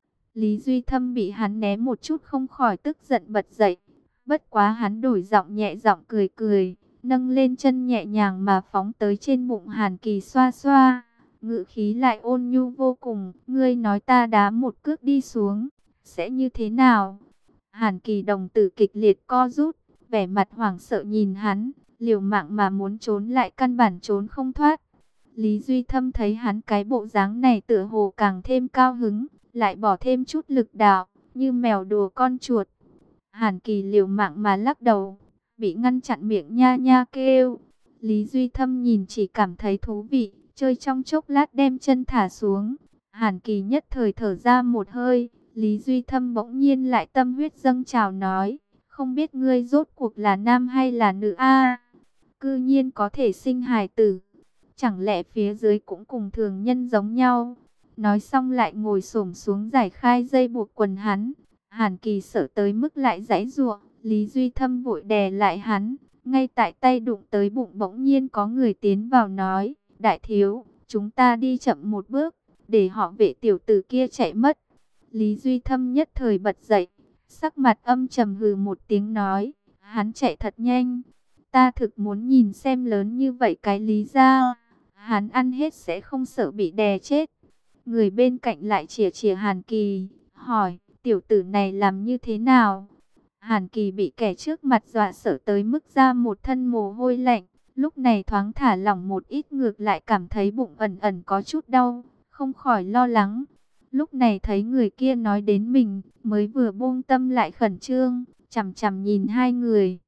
Lý Duy Thâm bị hắn né một chút không khỏi tức giận bật dậy, bất quá hắn đổi giọng nhẹ giọng cười cười, nâng lên chân nhẹ nhàng mà phóng tới trên bụng Hàn Kỳ xoa xoa. Ngữ khí lại ôn nhu vô cùng, ngươi nói ta đá một cước đi xuống, sẽ như thế nào? Hàn Kỳ đồng tử kịch liệt co rút, vẻ mặt hoảng sợ nhìn hắn, liều mạng mà muốn trốn lại căn bản trốn không thoát. Lý Duy Thâm thấy hắn cái bộ dáng này tựa hồ càng thêm cao hứng, lại bỏ thêm chút lực đạo, như mèo đùa con chuột. Hàn Kỳ liều mạng mà lắc đầu, bị ngăn chặn miệng nha nha kêu. Lý Duy Thâm nhìn chỉ cảm thấy thú vị, chơi trong chốc lát đem chân thả xuống. Hàn Kỳ nhất thời thở ra một hơi. Lý Duy Thâm bỗng nhiên lại tâm huyết dâng trào nói, không biết ngươi rốt cuộc là nam hay là nữ a? Cư nhiên có thể sinh hài tử, chẳng lẽ phía dưới cũng cùng thường nhân giống nhau? Nói xong lại ngồi xổm xuống giải khai dây buộc quần hắn. Hàn Kỳ sợ tới mức lại giãy giụa, Lý Duy Thâm vội đè lại hắn, ngay tại tay đụng tới bụng bỗng nhiên có người tiến vào nói, đại thiếu, chúng ta đi chậm một bước, để họ Vệ tiểu tử kia chạy mất. Lý Duy Thâm nhất thời bật dậy, sắc mặt âm trầm hừ một tiếng nói, hắn chạy thật nhanh, ta thực muốn nhìn xem lớn như vậy cái Lý gia, hắn ăn hết sẽ không sợ bị đè chết. Người bên cạnh lại chìa chìa Hàn Kỳ, hỏi, tiểu tử này làm như thế nào? Hàn Kỳ bị kẻ trước mặt dọa sợ tới mức ra một thân mồ hôi lạnh, lúc này thoáng thả lỏng một ít, ngược lại cảm thấy bụng ẩn ẩn có chút đau, không khỏi lo lắng. Lúc này thấy người kia nói đến mình, mới vừa buông tâm lại khẩn trương, chằm chằm nhìn hai người.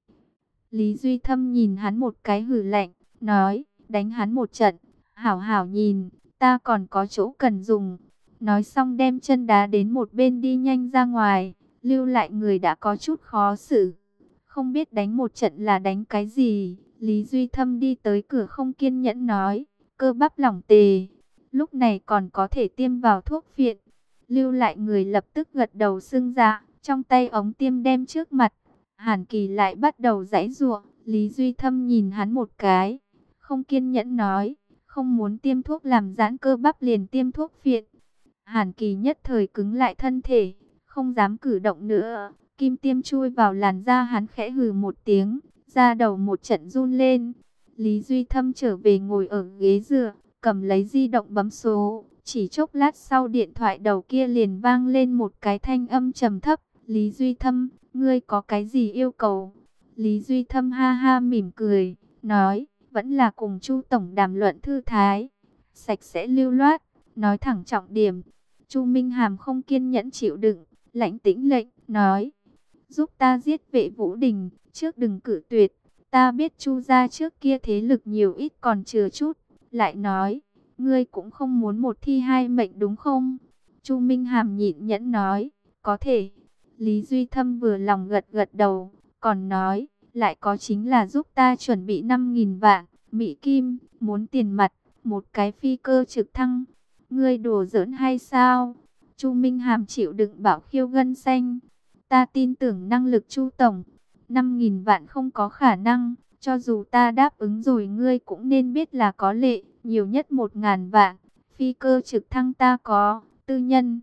Lý Duy Thâm nhìn hắn một cái hừ lạnh, nói, đánh hắn một trận, hảo hảo nhìn, ta còn có chỗ cần dùng. Nói xong đem chân đá đến một bên đi nhanh ra ngoài, lưu lại người đã có chút khó xử. Không biết đánh một trận là đánh cái gì, Lý Duy Thâm đi tới cửa không kiên nhẫn nói, cơ bắp lỏng tề, lúc này còn có thể tiêm vào thuốc phiện. Lưu lại người lập tức gật đầu xưng dạ, trong tay ống tiêm đem trước mặt. Hàn Kỳ lại bắt đầu giãy giụa, Lý Duy Thâm nhìn hắn một cái, không kiên nhẫn nói, không muốn tiêm thuốc làm giãn cơ bắp liền tiêm thuốc phiện. Hàn Kỳ nhất thời cứng lại thân thể, không dám cử động nữa. Kim tiêm chui vào làn da hắn, khẽ hừ một tiếng, da đầu một trận run lên. Lý Duy Thâm trở về ngồi ở ghế dựa, cầm lấy di động bấm số. Chỉ chốc lát sau điện thoại đầu kia liền vang lên một cái thanh âm trầm thấp. Lý Duy Thâm, ngươi có cái gì yêu cầu? Lý Duy Thâm ha ha mỉm cười, nói, vẫn là cùng Chu Tổng đàm luận thư thái. Sạch sẽ lưu loát, nói thẳng trọng điểm. Chu Minh Hàm không kiên nhẫn chịu đựng, lãnh tĩnh lệnh, nói, giúp ta giết Vệ Vũ Đình, trước đừng cử tuyệt. Ta biết Chu gia trước kia thế lực nhiều ít còn chừa chút. Lại nói, ngươi cũng không muốn một thi hai mệnh đúng không? Chu Minh Hàm nhịn nhẫn nói, có thể. Lý Duy Thâm vừa lòng gật gật đầu, còn nói, lại có chính là giúp ta chuẩn bị năm nghìn vạn, Mỹ Kim, muốn tiền mặt, một cái phi cơ trực thăng. Ngươi đùa giỡn hay sao? Chu Minh Hàm chịu đựng bảo khiêu gân xanh. Ta tin tưởng năng lực Chu Tổng, năm nghìn vạn không có khả năng, cho dù ta đáp ứng rồi ngươi cũng nên biết là có lệ, nhiều nhất một ngàn vạn, phi cơ trực thăng ta có, tư nhân.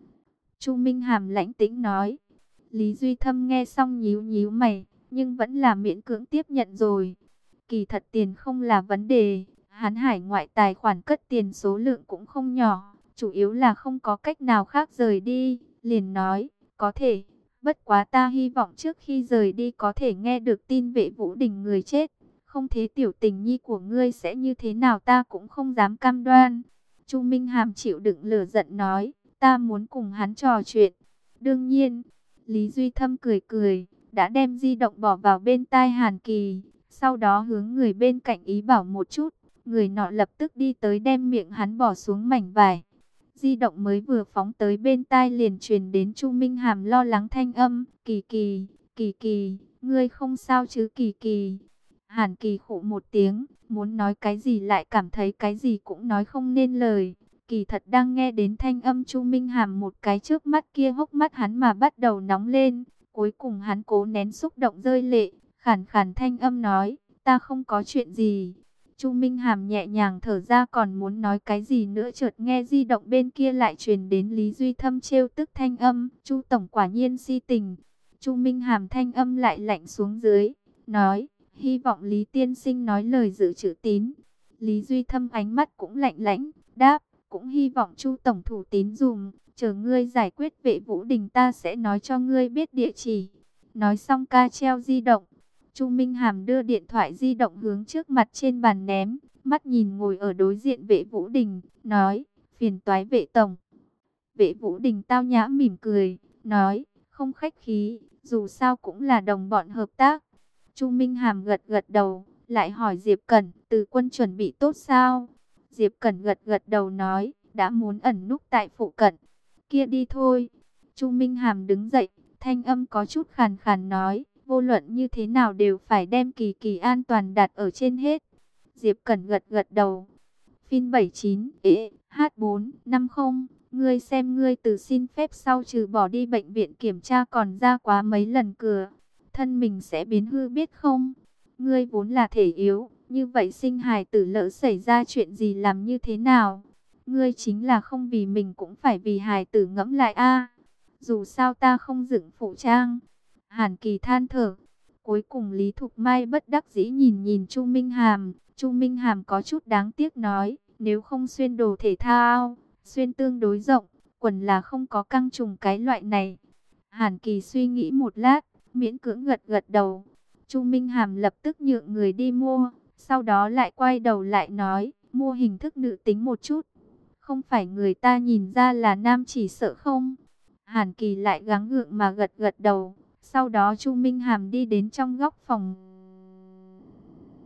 Chu Minh Hàm lãnh tĩnh nói. Lý Duy Thâm nghe xong nhíu nhíu mày, nhưng vẫn là miễn cưỡng tiếp nhận rồi. Kỳ thật tiền không là vấn đề, hắn hải ngoại tài khoản cất tiền số lượng cũng không nhỏ, chủ yếu là không có cách nào khác rời đi, liền nói, có thể. Bất quá ta hy vọng trước khi rời đi có thể nghe được tin Vệ Vũ Đình người chết. Không thế tiểu tình nhi của ngươi sẽ như thế nào ta cũng không dám cam đoan. Chu Minh Hàm chịu đựng lửa giận nói, ta muốn cùng hắn trò chuyện. Đương nhiên, Lý Duy Thâm cười cười, đã đem di động bỏ vào bên tai Hàn Kỳ. Sau đó hướng người bên cạnh ý bảo một chút, người nọ lập tức đi tới đem miệng hắn bỏ xuống mảnh vải. Di động mới vừa phóng tới bên tai liền truyền đến Chu Minh Hàm lo lắng thanh âm, Kỳ Kỳ, Kỳ Kỳ, ngươi không sao chứ Kỳ Kỳ. Hàn Kỳ khụ một tiếng, muốn nói cái gì lại cảm thấy cái gì cũng nói không nên lời. Kỳ thật đang nghe đến thanh âm Chu Minh Hàm một cái trước mắt kia, hốc mắt hắn mà bắt đầu nóng lên. Cuối cùng hắn cố nén xúc động rơi lệ, khàn khàn thanh âm nói, ta không có chuyện gì. Chu Minh Hàm nhẹ nhàng thở ra còn muốn nói cái gì nữa, chợt nghe di động bên kia lại truyền đến Lý Duy Thâm trêu tức thanh âm, Chu Tổng quả nhiên si tình. Chu Minh Hàm thanh âm lại lạnh xuống dưới, nói, hy vọng Lý Tiên Sinh nói lời giữ chữ tín. Lý Duy Thâm ánh mắt cũng lạnh lãnh, đáp, cũng hy vọng Chu Tổng thủ tín dùm, chờ ngươi giải quyết Vệ Vũ Đình ta sẽ nói cho ngươi biết địa chỉ. Nói xong ca treo di động. Chu Minh Hàm đưa điện thoại di động hướng trước mặt trên bàn ném, mắt nhìn ngồi ở đối diện Vệ Vũ Đình, nói, phiền toái Vệ Tổng. Vệ Vũ Đình tao nhã mỉm cười, nói, không khách khí, dù sao cũng là đồng bọn hợp tác. Chu Minh Hàm gật gật đầu, lại hỏi Diệp Cẩn, Từ Quân chuẩn bị tốt sao? Diệp Cẩn gật gật đầu nói, đã muốn ẩn núp tại phụ cận, kia đi thôi. Chu Minh Hàm đứng dậy, thanh âm có chút khàn khàn nói, vô luận như thế nào đều phải đem Kỳ Kỳ an toàn đặt ở trên hết. Diệp Cẩn gật gật đầu. Phin bảy chín, ế, H bốn, năm không, ngươi xem ngươi từ xin phép sau trừ bỏ đi bệnh viện kiểm tra còn ra quá mấy lần cửa. Thân mình sẽ biến hư biết không? Ngươi vốn là thể yếu, như vậy sinh hài tử lỡ xảy ra chuyện gì làm như thế nào? Ngươi chính là không vì mình cũng phải vì hài tử ngẫm lại a. Dù sao ta không dựng phụ trang. Hàn Kỳ than thở. Cuối cùng Lý Thục Mai bất đắc dĩ nhìn nhìn Chu Minh Hàm. Chu Minh Hàm có chút đáng tiếc nói, nếu không xuyên đồ thể thao, xuyên tương đối rộng, quần là không có căng trùng cái loại này. Hàn Kỳ suy nghĩ một lát, miễn cưỡng gật gật đầu. Chu Minh Hàm lập tức nhượng người đi mua, sau đó lại quay đầu lại nói, mua hình thức nữ tính một chút. Không phải người ta nhìn ra là nam chỉ sợ không? Hàn Kỳ lại gắng gượng mà gật gật đầu. Sau đó Chu Minh Hàm đi đến trong góc phòng.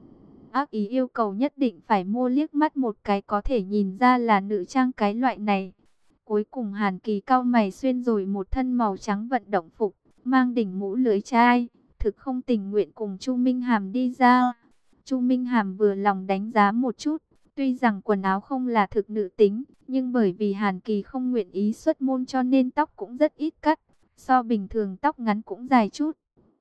ác ý yêu cầu nhất định phải mua liếc mắt một cái có thể nhìn ra là nữ trang cái loại này. Cuối cùng Hàn Kỳ cau mày xuyên rồi một thân màu trắng vận động phục, mang đỉnh mũ lưới chai, thực không tình nguyện cùng Chu Minh Hàm đi ra. Chu Minh Hàm vừa lòng đánh giá một chút, tuy rằng quần áo không là thực nữ tính, nhưng bởi vì Hàn Kỳ không nguyện ý xuất môn cho nên tóc cũng rất ít cắt, so bình thường tóc ngắn cũng dài chút.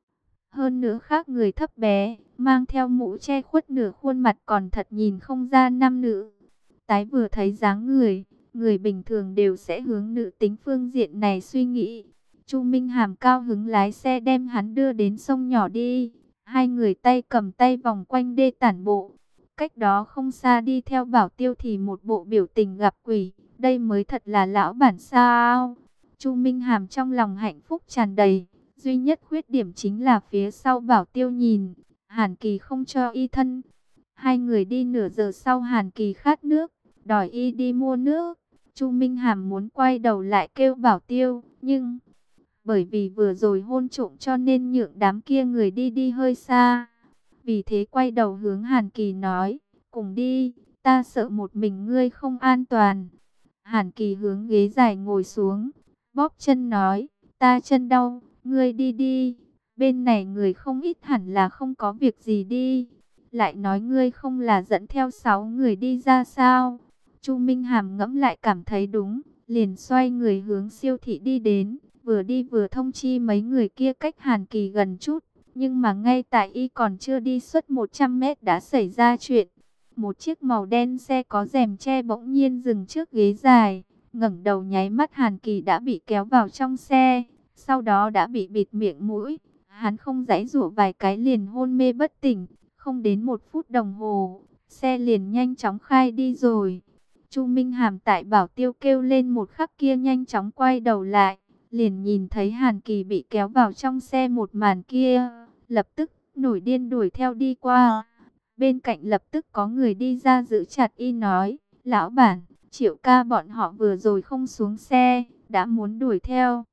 Hơn nữa khác người thấp bé, mang theo mũ che khuất nửa khuôn mặt còn thật nhìn không ra nam nữ. Tái vừa thấy dáng người, người bình thường đều sẽ hướng nữ tính phương diện này suy nghĩ. Chu Minh Hàm cao hứng lái xe đem hắn đưa đến sông nhỏ đi. Hai người tay cầm tay vòng quanh đê tản bộ. Cách đó không xa đi theo Bảo Tiêu thì một bộ biểu tình gặp quỷ. Đây mới thật là lão bản sao. Chu Minh Hàm trong lòng hạnh phúc tràn đầy. Duy nhất khuyết điểm chính là phía sau Bảo Tiêu nhìn. Hàn Kỳ không cho y thân. Hai người đi nửa giờ sau Hàn Kỳ khát nước, đòi y đi mua nước. Chu Minh Hàm muốn quay đầu lại kêu Bảo Tiêu, nhưng bởi vì vừa rồi hôn trộm cho nên nhượng đám kia người đi đi hơi xa. Vì thế quay đầu hướng Hàn Kỳ nói, cùng đi, ta sợ một mình ngươi không an toàn. Hàn Kỳ hướng ghế dài ngồi xuống, bóp chân nói, ta chân đau, ngươi đi đi. Bên này người không ít hẳn là không có việc gì đi. Lại nói ngươi không là dẫn theo sáu người đi ra sao? Chu Minh Hàm ngẫm lại cảm thấy đúng, liền xoay người hướng siêu thị đi đến, vừa đi vừa thông chi mấy người kia cách Hàn Kỳ gần chút. Nhưng mà ngay tại y còn chưa đi suốt một trăm mét đã xảy ra chuyện. Một chiếc màu đen xe có rèm che bỗng nhiên dừng trước ghế dài, ngẩng đầu nháy mắt Hàn Kỳ đã bị kéo vào trong xe, sau đó đã bị bịt miệng mũi. Hắn không giãy giụa vài cái liền hôn mê bất tỉnh. Không đến một phút đồng hồ, xe liền nhanh chóng khai đi rồi. Chu Minh Hàm tại Bảo Tiêu kêu lên một khắc kia nhanh chóng quay đầu lại, liền nhìn thấy Hàn Kỳ bị kéo vào trong xe một màn kia, lập tức nổi điên đuổi theo đi qua. Bên cạnh lập tức có người đi ra giữ chặt y nói, lão bản, Triệu ca bọn họ vừa rồi không xuống xe, đã muốn đuổi theo.